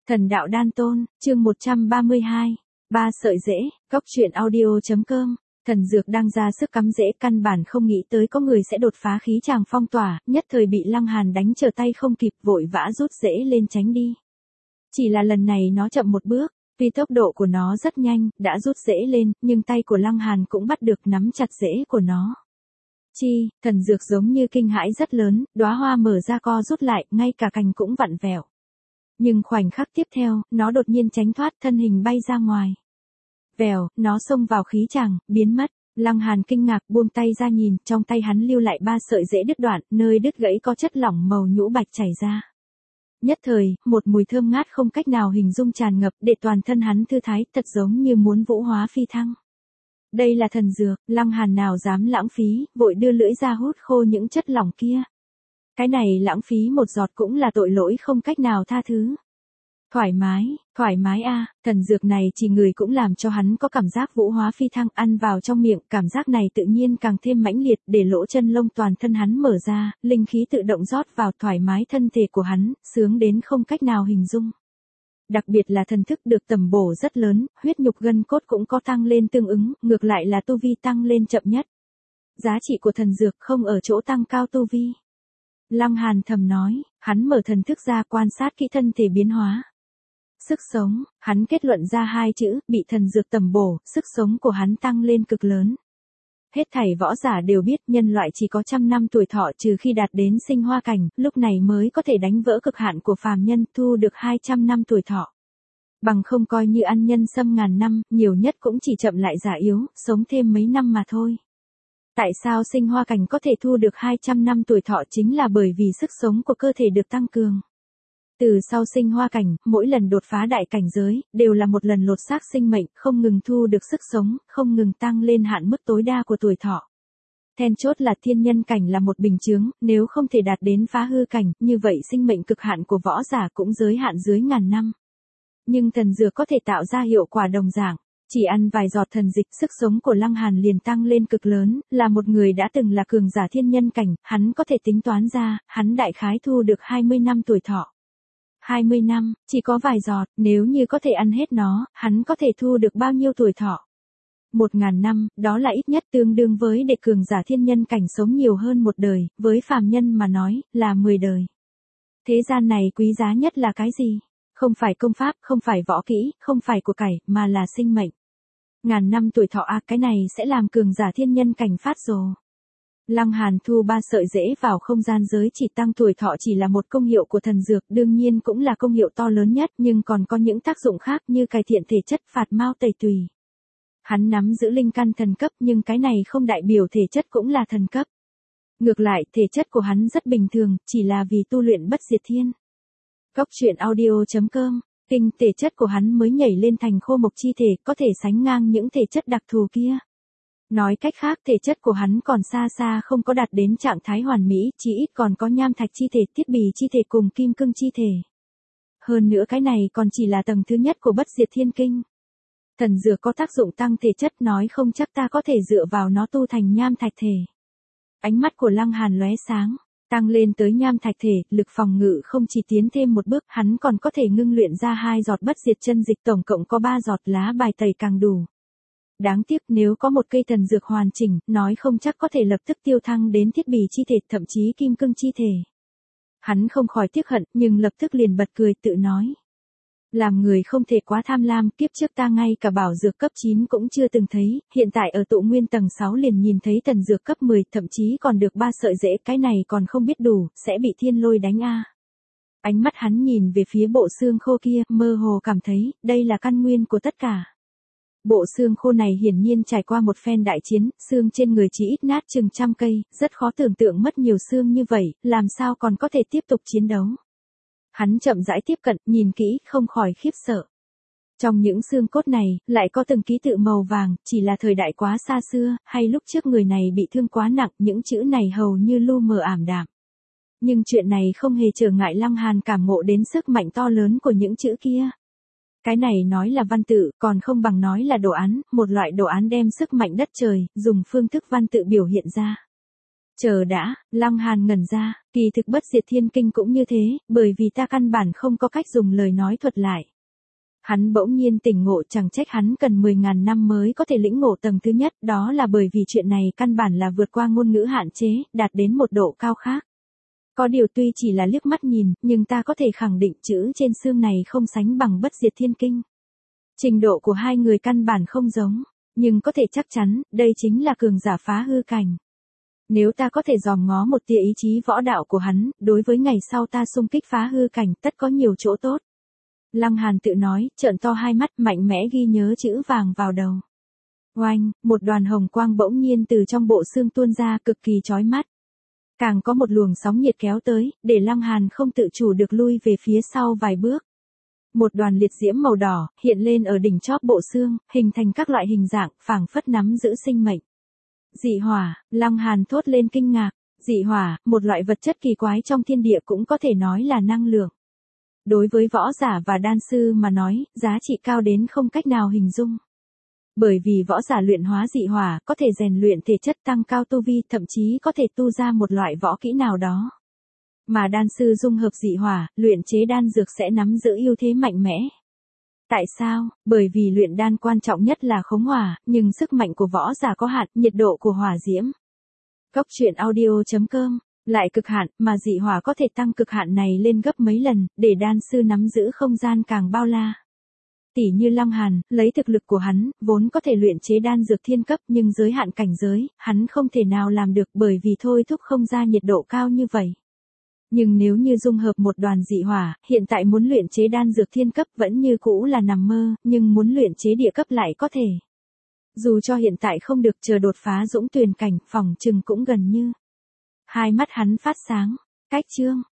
Thần đạo đan tôn, chương 132. Ba sợi rễ, góc truyện audio.com. Thần dược đang ra sức cắm rễ, căn bản không nghĩ tới có người sẽ đột phá khí tràng phong tỏa, nhất thời bị Lăng Hàn đánh trở tay không kịp, vội vã rút rễ lên tránh đi. Chỉ là lần này nó chậm một bước, vì tốc độ của nó rất nhanh, đã rút rễ lên, nhưng tay của Lăng Hàn cũng bắt được nắm chặt rễ của nó. Chi, thần dược giống như kinh hãi rất lớn, đóa hoa mở ra co rút lại, ngay cả cành cũng vặn vẹo. Nhưng khoảnh khắc tiếp theo, nó đột nhiên tránh thoát, thân hình bay ra ngoài. Vèo, nó xông vào khí tràng, biến mất. Lăng Hàn kinh ngạc buông tay ra nhìn, trong tay hắn lưu lại ba sợi rễ đứt đoạn, nơi đứt gãy có chất lỏng màu nhũ bạch chảy ra. Nhất thời, một mùi thơm ngát không cách nào hình dung tràn ngập, để toàn thân hắn thư thái, thật giống như muốn vũ hóa phi thăng. Đây là thần dược, Lăng Hàn nào dám lãng phí, vội đưa lưỡi ra hút khô những chất lỏng kia. Cái này lãng phí một giọt cũng là tội lỗi không cách nào tha thứ. Thoải mái a, thần dược này chỉ người cũng làm cho hắn có cảm giác vũ hóa phi thăng, ăn vào trong miệng, cảm giác này tự nhiên càng thêm mãnh liệt, để lỗ chân lông toàn thân hắn mở ra, linh khí tự động rót vào, thoải mái thân thể của hắn, sướng đến không cách nào hình dung. Đặc biệt là thần thức được tầm bổ rất lớn, huyết nhục gân cốt cũng có tăng lên tương ứng, ngược lại là tu vi tăng lên chậm nhất. Giá trị của thần dược không ở chỗ tăng cao tu vi. Lăng Hàn thầm nói, hắn mở thần thức ra quan sát kỹ thân thể biến hóa. Sức sống, hắn kết luận ra hai chữ, bị thần dược tầm bổ, sức sống của hắn tăng lên cực lớn. Hết thảy võ giả đều biết nhân loại chỉ có 100 năm tuổi thọ, trừ khi đạt đến sinh hoa cảnh, lúc này mới có thể đánh vỡ cực hạn của phàm nhân, thu được 200 năm tuổi thọ. Bằng không coi như ăn nhân sâm ngàn năm, nhiều nhất cũng chỉ chậm lại già yếu, sống thêm mấy năm mà thôi. Tại sao sinh hoa cảnh có thể thu được 200 năm tuổi thọ, chính là bởi vì sức sống của cơ thể được tăng cường. Từ sau sinh hoa cảnh, mỗi lần đột phá đại cảnh giới, đều là một lần lột xác sinh mệnh, không ngừng thu được sức sống, không ngừng tăng lên hạn mức tối đa của tuổi thọ. Then chốt là thiên nhân cảnh là một bình chướng, nếu không thể đạt đến phá hư cảnh, như vậy sinh mệnh cực hạn của võ giả cũng giới hạn dưới ngàn năm. Nhưng thần dược có thể tạo ra hiệu quả đồng dạng. Chỉ ăn vài giọt thần dịch, sức sống của Lăng Hàn liền tăng lên cực lớn, là một người đã từng là cường giả thiên nhân cảnh, hắn có thể tính toán ra, hắn đại khái thu được 20 năm tuổi thọ. 20 năm, chỉ có vài giọt, nếu như có thể ăn hết nó, hắn có thể thu được bao nhiêu tuổi thọ? 1000 năm, đó là ít nhất tương đương với để cường giả thiên nhân cảnh sống nhiều hơn một đời, với phàm nhân mà nói, là 10 đời. Thế gian này quý giá nhất là cái gì? Không phải công pháp, không phải võ kỹ, không phải của cải, mà là sinh mệnh. Ngàn năm tuổi thọ cái này sẽ làm cường giả thiên nhân cảnh phát rồ. Lăng Hàn thu ba sợi rễ vào không gian giới chỉ tăng tuổi thọ chỉ là một công hiệu của thần dược, đương nhiên cũng là công hiệu to lớn nhất, nhưng còn có những tác dụng khác như cải thiện thể chất, phạt mao tẩy tùy. Hắn nắm giữ linh căn thần cấp, nhưng cái này không đại biểu thể chất cũng là thần cấp. Ngược lại, thể chất của hắn rất bình thường, chỉ là vì tu luyện bất diệt thiên. Góc truyện audio.com. Kinh thể chất của hắn mới nhảy lên thành khô mộc chi thể, có thể sánh ngang những thể chất đặc thù kia. Nói cách khác, thể chất của hắn còn xa xa không có đạt đến trạng thái hoàn mỹ, chỉ ít còn có nham thạch chi thể, thiết bì chi thể cùng kim cương chi thể. Hơn nữa cái này còn chỉ là tầng thứ nhất của bất diệt thiên kinh. Thần dược có tác dụng tăng thể chất, nói không chắc ta có thể dựa vào nó tu thành nham thạch thể. Ánh mắt của Lăng Hàn lóe sáng. Tăng lên tới nham thạch thể, lực phòng ngự không chỉ tiến thêm một bước, hắn còn có thể ngưng luyện ra 2 giọt bất diệt chân dịch, tổng cộng có 3 giọt, lá bài tẩy càng đủ. Đáng tiếc nếu có một cây thần dược hoàn chỉnh, nói không chắc có thể lập tức tiêu thăng đến thiết bì chi thể, thậm chí kim cương chi thể. Hắn không khỏi tiếc hận, nhưng lập tức liền bật cười tự nói. Làm người không thể quá tham lam, kiếp trước ta ngay cả bảo dược cấp 9 cũng chưa từng thấy, hiện tại ở tụ nguyên tầng 6 liền nhìn thấy thần dược cấp 10, thậm chí còn được 3 sợi rễ, cái này còn không biết đủ, sẽ bị thiên lôi đánh a. Ánh mắt hắn nhìn về phía bộ xương khô kia, mơ hồ cảm thấy, đây là căn nguyên của tất cả. Bộ xương khô này hiển nhiên trải qua một phen đại chiến, xương trên người chỉ ít nát chừng 100 cây, rất khó tưởng tượng mất nhiều xương như vậy, làm sao còn có thể tiếp tục chiến đấu. Hắn chậm rãi tiếp cận, nhìn kỹ, không khỏi khiếp sợ. Trong những xương cốt này, lại có từng ký tự màu vàng, chỉ là thời đại quá xa xưa, hay lúc trước người này bị thương quá nặng, những chữ này hầu như lu mờ ảm đạm. Nhưng chuyện này không hề trở ngại Lăng Hàn cảm ngộ đến sức mạnh to lớn của những chữ kia. Cái này nói là văn tự, còn không bằng nói là đồ án, một loại đồ án đem sức mạnh đất trời, dùng phương thức văn tự biểu hiện ra. Chờ đã, Lăng Hàn ngẩn ra, kỳ thực bất diệt thiên kinh cũng như thế, bởi vì ta căn bản không có cách dùng lời nói thuật lại. Hắn bỗng nhiên tỉnh ngộ, chẳng trách hắn cần 10.000 năm mới có thể lĩnh ngộ tầng thứ nhất, đó là bởi vì chuyện này căn bản là vượt qua ngôn ngữ hạn chế, đạt đến một độ cao khác. Có điều tuy chỉ là liếc mắt nhìn, nhưng ta có thể khẳng định chữ trên xương này không sánh bằng bất diệt thiên kinh. Trình độ của hai người căn bản không giống, nhưng có thể chắc chắn, đây chính là cường giả phá hư cảnh. Nếu ta có thể dòm ngó một tia ý chí võ đạo của hắn, đối với ngày sau ta xung kích phá hư cảnh tất có nhiều chỗ tốt. Lăng Hàn tự nói, trợn to hai mắt mạnh mẽ ghi nhớ chữ vàng vào đầu. Oanh, một đoàn hồng quang bỗng nhiên từ trong bộ xương tuôn ra cực kỳ chói mắt. Càng có một luồng sóng nhiệt kéo tới, để Lăng Hàn không tự chủ được lui về phía sau vài bước. Một đoàn liệt diễm màu đỏ, hiện lên ở đỉnh chóp bộ xương, hình thành các loại hình dạng, phảng phất nắm giữ sinh mệnh. Dị hỏa, Lăng Hàn thốt lên kinh ngạc. Dị hỏa, một loại vật chất kỳ quái trong thiên địa cũng có thể nói là năng lượng. Đối với võ giả và đan sư mà nói, giá trị cao đến không cách nào hình dung. Bởi vì võ giả luyện hóa dị hỏa, có thể rèn luyện thể chất tăng cao tu vi, thậm chí có thể tu ra một loại võ kỹ nào đó. Mà đan sư dung hợp dị hỏa, luyện chế đan dược sẽ nắm giữ ưu thế mạnh mẽ. Tại sao? Bởi vì luyện đan quan trọng nhất là khống hỏa, nhưng sức mạnh của võ giả có hạn, nhiệt độ của hỏa diễm. Cốc truyện audio.com lại cực hạn, mà dị hỏa có thể tăng cực hạn này lên gấp mấy lần, để đan sư nắm giữ không gian càng bao la. Tỷ như Lăng Hàn, lấy thực lực của hắn, vốn có thể luyện chế đan dược thiên cấp, nhưng giới hạn cảnh giới, hắn không thể nào làm được bởi vì thôi thúc không ra nhiệt độ cao như vậy. Nhưng nếu như dung hợp một đoàn dị hỏa, hiện tại muốn luyện chế đan dược thiên cấp vẫn như cũ là nằm mơ, nhưng muốn luyện chế địa cấp lại có thể. Dù cho hiện tại không được, chờ đột phá dũng tuyền cảnh, phỏng chừng cũng gần như. Hai mắt hắn phát sáng. Cách chương.